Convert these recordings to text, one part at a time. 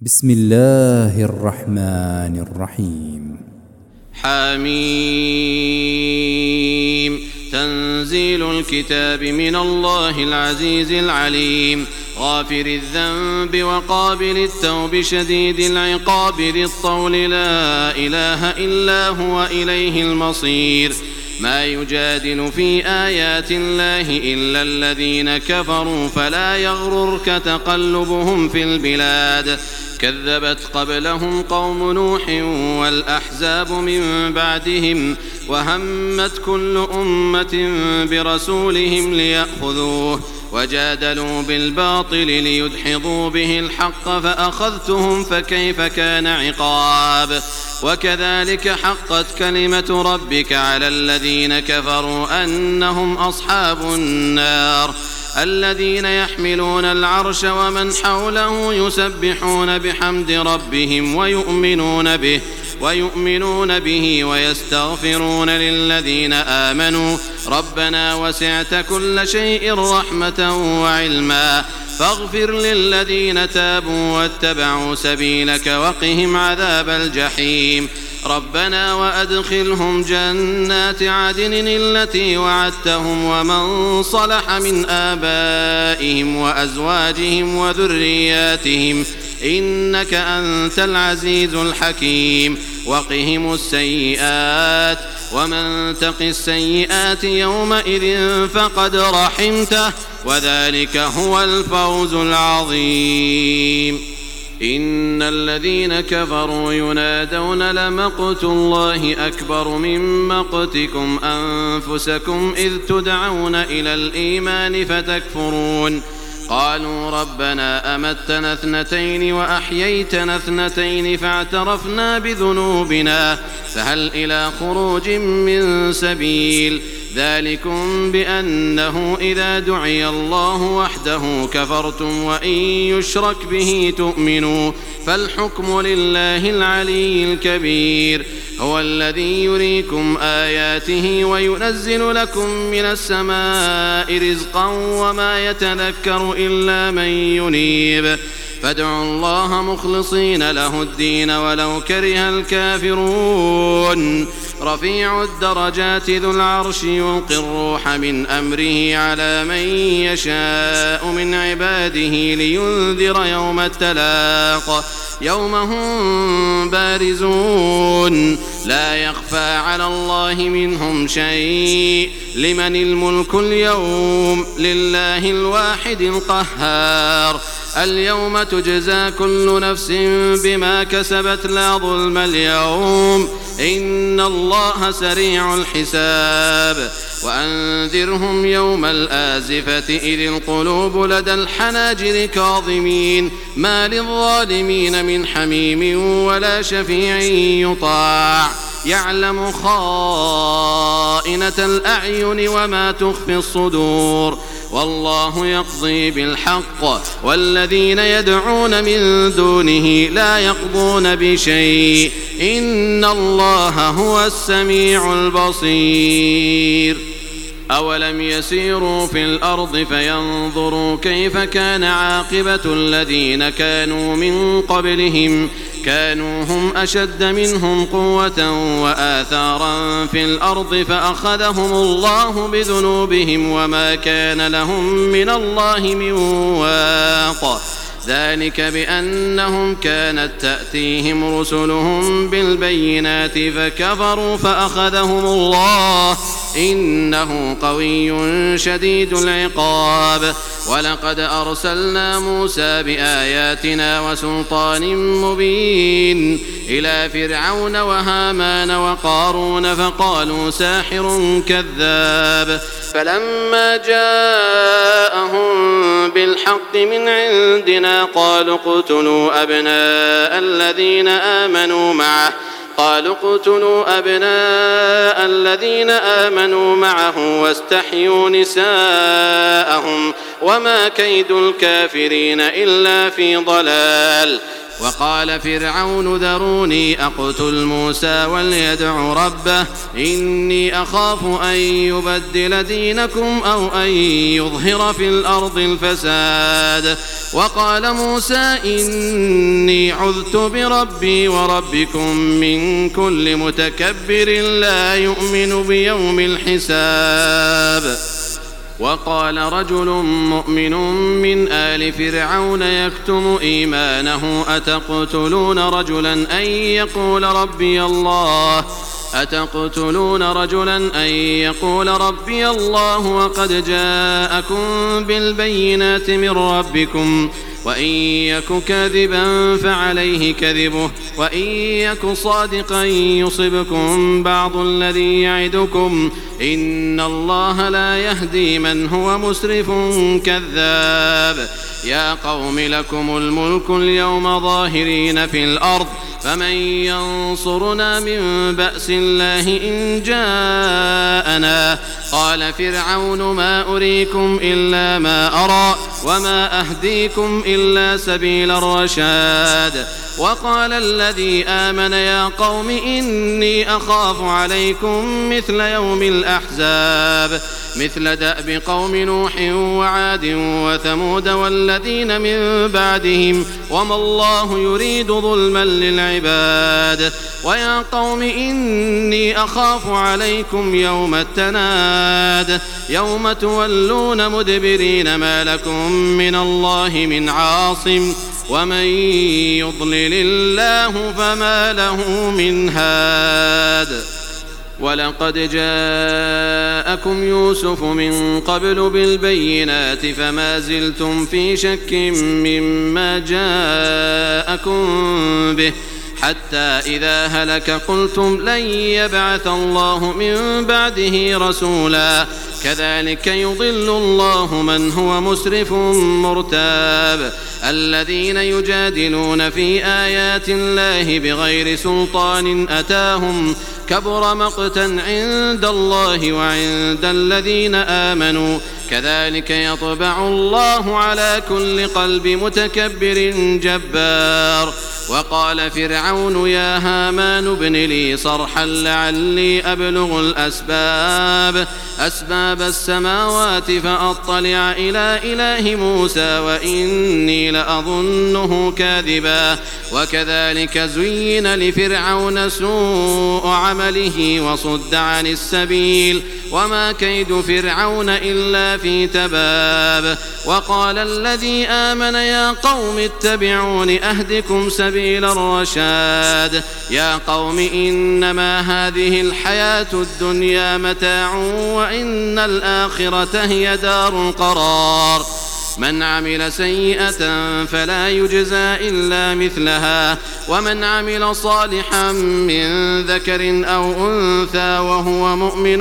بسم الله الرحمن الرحيم. حميم. تنزيل الكتاب من الله العزيز العليم، غافر الذنب وقابل التوب شديد العقاب ذي الطول، لا إله إلا هو إليه المصير. ما يجادل في آيات الله إلا الذين كفروا، فلا يغررك تقلبهم في البلاد. كذبت قبلهم قوم نوح والأحزاب من بعدهم، وهمت كل أمة برسولهم ليأخذوه، وجادلوا بالباطل ليدحضوا به الحق، فأخذتهم فكيف كان عقاب. وكذلك حقت كلمة ربك على الذين كفروا أنهم أصحاب النار. الذين يحملون العرش ومن حوله يسبحون بحمد ربهم ويؤمنون به ويستغفرون للذين آمنوا ربنا وسعت كل شيء رحمة وعلما، فاغفر للذين تابوا واتبعوا سبيلك وقهم عذاب الجحيم. ربنا وأدخلهم جنات عدن التي وعدتهم ومن صلح من آبائهم وأزواجهم وذرياتهم إنك أنت العزيز الحكيم. وقهم السيئات، ومن تق السيئات يومئذ فقد رحمته، وذلك هو الفوز العظيم. إن الذين كفروا ينادون لمقت الله أكبر من مقتكم أنفسكم إذ تدعون إلى الإيمان فتكفرون. قالوا ربنا أمتنا اثنتين وأحييتنا اثنتين فاعترفنا بذنوبنا فهل إلى خروج من سبيل. ذلكم بأنه إذا دعي الله وحده كفرتم وإن يشرك به تؤمنوا، فالحكم لله العلي الكبير. هو الذي يريكم آياته وينزل لكم من السماء رزقا وما يتذكر إلا من ينيب، فادعوا الله مخلصين له الدين ولو كره الكافرون. رفيع الدرجات ذو العرش يلقي الروح من أمره على من يشاء من عباده لينذر يوم التلاق، يوم هم بارزون لا يخفى على الله منهم شيء. لمن الملك اليوم؟ لله الواحد القهار. اليوم تجزى كل نفس بما كسبت لا ظلم اليوم، إن الله سريع الحساب. وأنذرهم يوم الآزفة إذ القلوب لدى الحناجر كاظمين، ما للظالمين من حميم ولا شفيع يطاع. يعلم خائنة الأعين وما تخفي الصدور، والله يقضي بالحق، والذين يدعون من دونه لا يقضون بشيء، إن الله هو السميع البصير. أولم يسيروا في الأرض فينظروا كيف كان عاقبة الذين كانوا من قبلهم، كانوا هم أشد منهم قوة وآثارا في الأرض فأخذهم الله بذنوبهم وما كان لهم من الله من واق. ذلك بأنهم كانت تأتيهم رسلهم بالبينات فكفروا فأخذهم الله، إنه قوي شديد العقاب. ولقد أرسلنا موسى بآياتنا وسلطان مبين إلى فرعون وهامان وقارون فقالوا ساحر كذاب، فلما جاءهم بالحق من عندنا قالوا اقتلوا أبناء الذين آمنوا معه واستحيوا نساءهم، وما كيد الكافرين إلا في ضلال. وقال فرعون ذروني أقتل موسى وليدع ربه إني أخاف أن يبدل دينكم أو أن يظهر في الأرض الفساد. وقال موسى إني عذت بربي وربكم من كل متكبر لا يؤمن بيوم الحساب. وقال رجل مؤمن من آل فرعون يكتم إيمانه أتقتلون رجلا أن يقول ربي الله وقد جاءكم بالبينات من ربكم وإن يك كاذبا فعليه كذبه وإن يك صادقا يصبكم بعض الذي يعدكم إن الله لا يهدي من هو مسرف كذاب. يا قوم لكم الملك اليوم ظاهرين في الأرض فمن ينصرنا من بأس الله إن جاءنا. قال فرعون ما أريكم إلا ما أرى وما أهديكم إلا سبيل الرشاد. وقال الذي آمن يا قوم إني أخاف عليكم مثل يوم الأحزاب مثل دأب قوم نوح وعاد وثمود والذين من بعدهم وما الله يريد ظلما للعباد. ويا قوم إني أخاف عليكم يوم التناد يوم تولون مدبرين ما لكم من الله من عاصم ومن يضلل الله فما له من هاد. ولقد جاءكم يوسف من قبل بالبينات فما زلتم في شك مما جاءكم به حتى إذا هلك قلتم لن يبعث الله من بعده رسولا كذلك يضل الله من هو مسرف مرتاب. الذين يجادلون في آيات الله بغير سلطان أتاهم كبر مقتا عند الله وعند الذين آمنوا كذلك يطبع الله على كل قلب متكبر جبار. وقال فرعون يا هامان ابن لي صرحا لعلي أبلغ أسباب السماوات فأطلع إلى إله موسى وإني لأظنه كاذبا. وكذلك زين لفرعون سوء عمله وصد عن السبيل وما كيد فرعون إلا في تباب. وقال الذي آمن يا قوم اتبعون أهدكم سبيل الرشاد. يا قوم إنما هذه الحياة الدنيا متاع وإن الآخرة هي دار القرار. من عمل سيئة فلا يجزى إلا مثلها ومن عمل صالحا من ذكر أو أنثى وهو مؤمن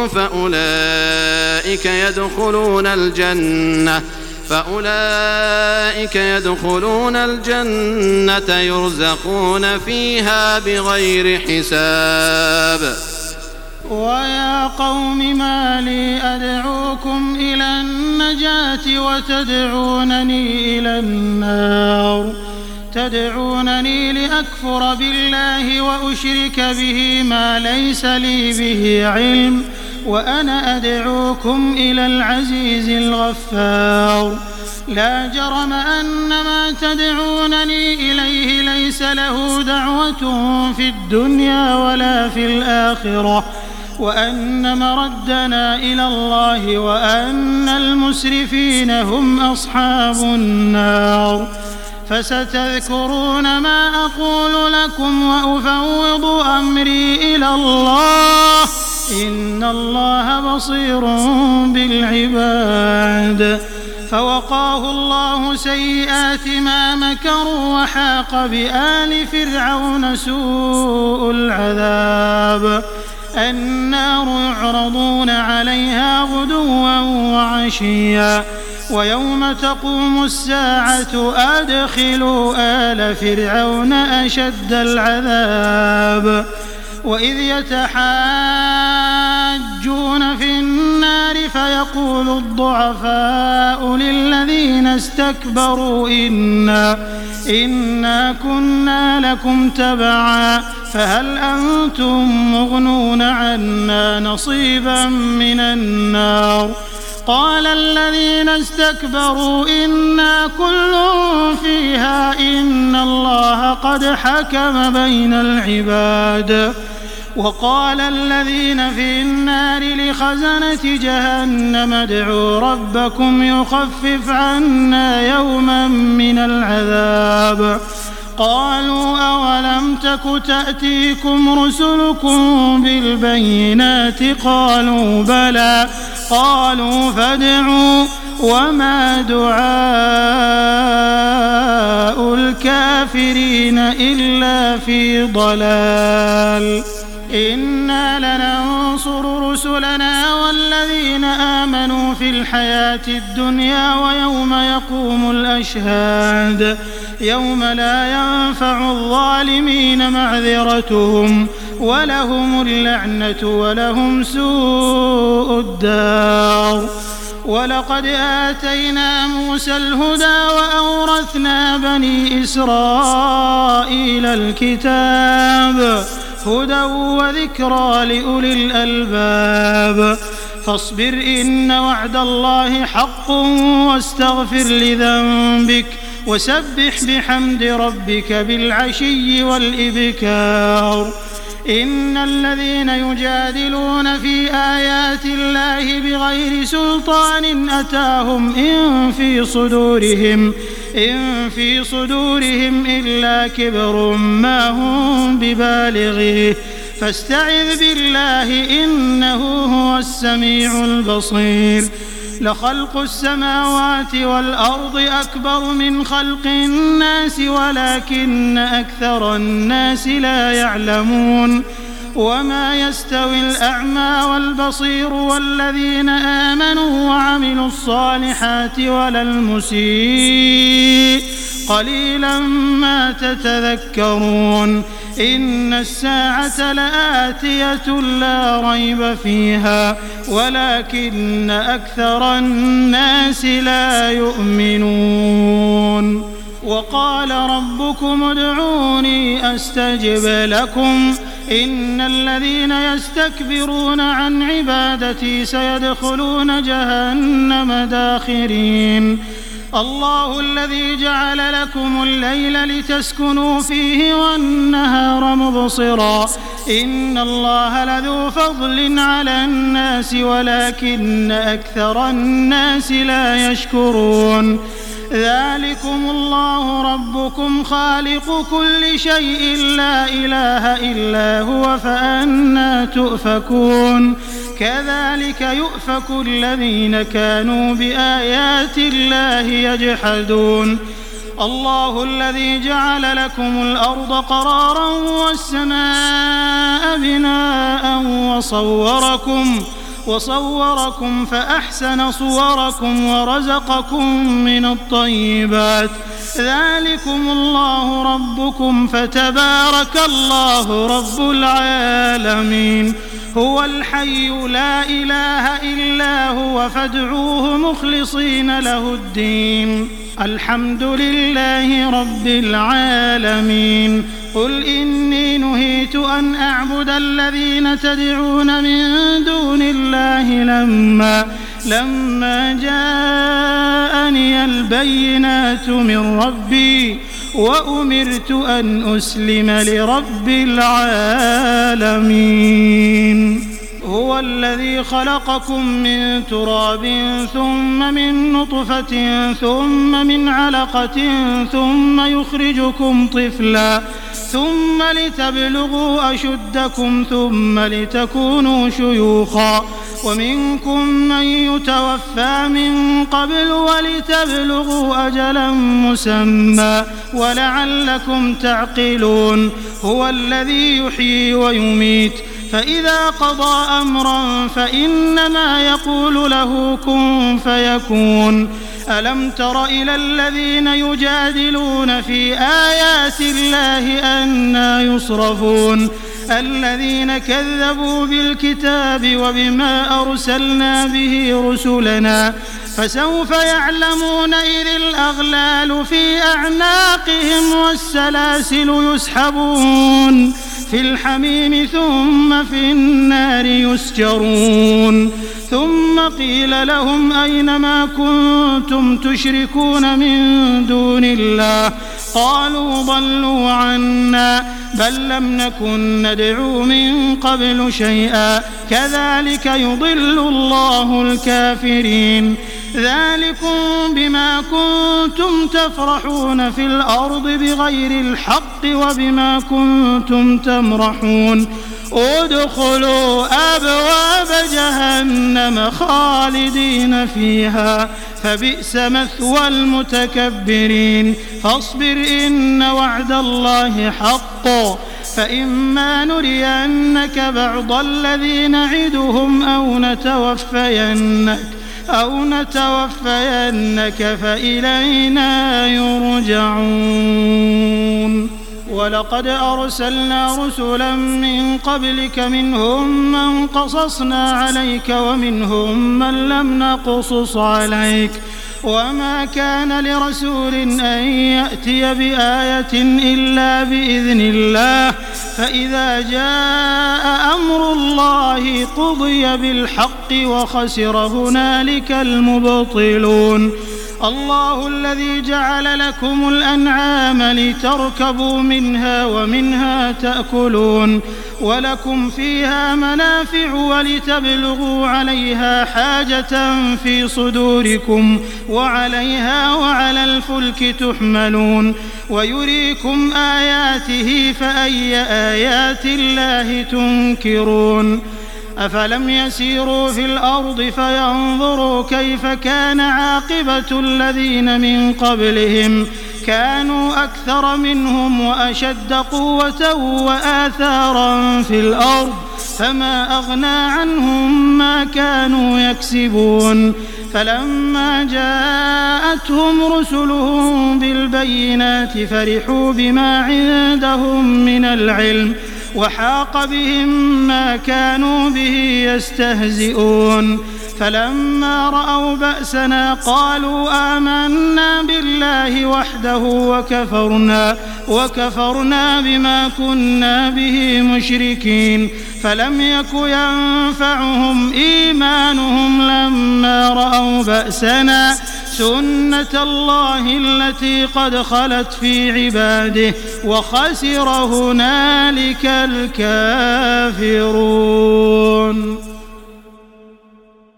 فأولئك يدخلون الجنة يرزقون فيها بغير حساب. ويا قوم ما لي أدعوكم إلى النجاة وتدعونني إلى النار تدعونني لأكفر بالله وأشرك به ما ليس لي به علم وأنا أدعوكم إلى العزيز الغفار. لا جرم أن ما تدعونني إليه ليس له دعوة في الدنيا ولا في الآخرة وأن مردنا إلى الله وأن المسرفين هم أصحاب النار. فستذكرون ما أقول لكم وأفوض أمري إلى الله إن الله بصير بالعباد. فوقاه الله سيئات ما مكروا وحاق بآل فرعون سوء العذاب. النار يعرضون عليها غدوا وعشيا ويوم تقوم الساعة أدخلوا آل فرعون أشد العذاب. وإذ يتحاجون في النار فيقول الضعفاء للذين استكبروا إنا كنا لكم تبعا فهل أنتم مغنون عنا نصيبا من النار قال الذين استكبروا إنا كل فيها إن الله قد حكم بين العباد وقال الذين في النار لخزنة جهنم ادعوا ربكم يخفف عنا يوما من العذاب قالوا أولم تك تأتيكم رسلكم بالبينات قالوا بلى قالوا فادعوا وما دعاء الكافرين إلا في ضلال إنا لننصر رسلنا والذين آمنوا في الحياة الدنيا ويوم يقوم الأشهاد يوم لا ينفع الظالمين معذرتهم ولهم اللعنة ولهم سوء الدار ولقد آتينا موسى الهدى وأورثنا بني إسرائيل الكتاب هدى وذكرى لأولي الألباب فاصبر إن وعد الله حق واستغفر لذنبك وسبح بحمد ربك بالعشي والإبكار إن الذين يجادلون في آيات الله بغير سلطان أتاهم إن في صدورهم إلا كبر ما هم ببالغيه فاستعذ بالله إنه هو السميع البصير لخلق السماوات والأرض أكبر من خلق الناس ولكن أكثر الناس لا يعلمون وما يستوي الأعمى والبصير والذين آمنوا وعملوا الصالحات ولا المسيء قليلا ما تتذكرون إن الساعة لآتية لا ريب فيها ولكن أكثر الناس لا يؤمنون وقال ربكم ادعوني أستجب لكم إن الذين يستكبرون عن عبادتي سيدخلون جهنم داخرين الله الذي جعل لكم الليل لتسكنوا فيه والنهار مبصرا إن الله لذو فضل على الناس ولكن أكثر الناس لا يشكرون ذلكم الله ربكم خالق كل شيء لا إله إلا هو فأنى تؤفكون كذلك يؤفك الذين كانوا بآيات الله يجحدون الله الذي جعل لكم الأرض قرارا والسماء بناء وصوركم فأحسن صوركم ورزقكم من الطيبات ذلكم الله ربكم فتبارك الله رب العالمين هو الحي لا إله إلا هو فادعوه مخلصين له الدين الحمد لله رب العالمين قل إني نهيت أن أعبد الذين تدعون من دون الله لما جاءني البينات من ربي وأمرت أن أسلم لرب العالمين هو الذي خلقكم من تراب ثم من نطفة ثم من علقة ثم يخرجكم طفلا ثم لتبلغوا أشدكم ثم لتكونوا شيوخا ومنكم من يتوفى من قبل ولتبلغوا أجلا مسمى ولعلكم تعقلون هو الذي يحيي ويميت فإذا قضى أمرا فإنما يقول له كن فيكون ألم تر إلى الذين يجادلون في آيات الله أنى يصرفون الذين كذبوا بالكتاب وبما أرسلنا به رسلنا فسوف يعلمون إذ الأغلال في أعناقهم والسلاسل يسحبون في الحميم ثم في النار يسجرون ثم قيل لهم أين ما كنتم تشركون من دون الله قالوا ضلوا عنا بل لم نكن ندعو من قبل شيئا كذلك يضل الله الكافرين ذلكم بما كنتم تفرحون في الأرض بغير الحق وبما كنتم تمرحون ادخلوا أبواب جهنم خالدين فيها فبئس مثوى المتكبرين فاصبر إن وعد الله حق فإما نرينك بعض الذي نعدهم أو نتوفينك فإلينا يرجعون ولقد أرسلنا رسلا من قبلك منهم من قصصنا عليك ومنهم من لم نقصص عليك وما كان لرسول أن يأتي بآية إلا بإذن الله فإذا جاء أمر الله قضي بالحق وخسر هنالك المبطلون الله الذي جعل لكم الأنعام لتركبوا منها ومنها تأكلون ولكم فيها منافع ولتبلغوا عليها حاجة في صدوركم وعليها وعلى الفلك تحملون ويريكم آياته فأي آيات الله تنكرون أفلم يسيروا في الأرض فينظروا كيف كان عاقبة الذين من قبلهم كانوا أكثر منهم وأشد قوة وآثارا في الأرض فما أغنى عنهم ما كانوا يكسبون فلما جاءتهم رسلهم بالبينات فرحوا بما عندهم من العلم وحاق بهم ما كانوا به يستهزئون فلما رأوا بأسنا قالوا آمنا بالله وحده وكفرنا بما كنا به مشركين فلم يك ينفعهم إيمانهم لما رأوا بأسنا سنة الله التي قد خلت في عباده وخسر هنالك الكافرون.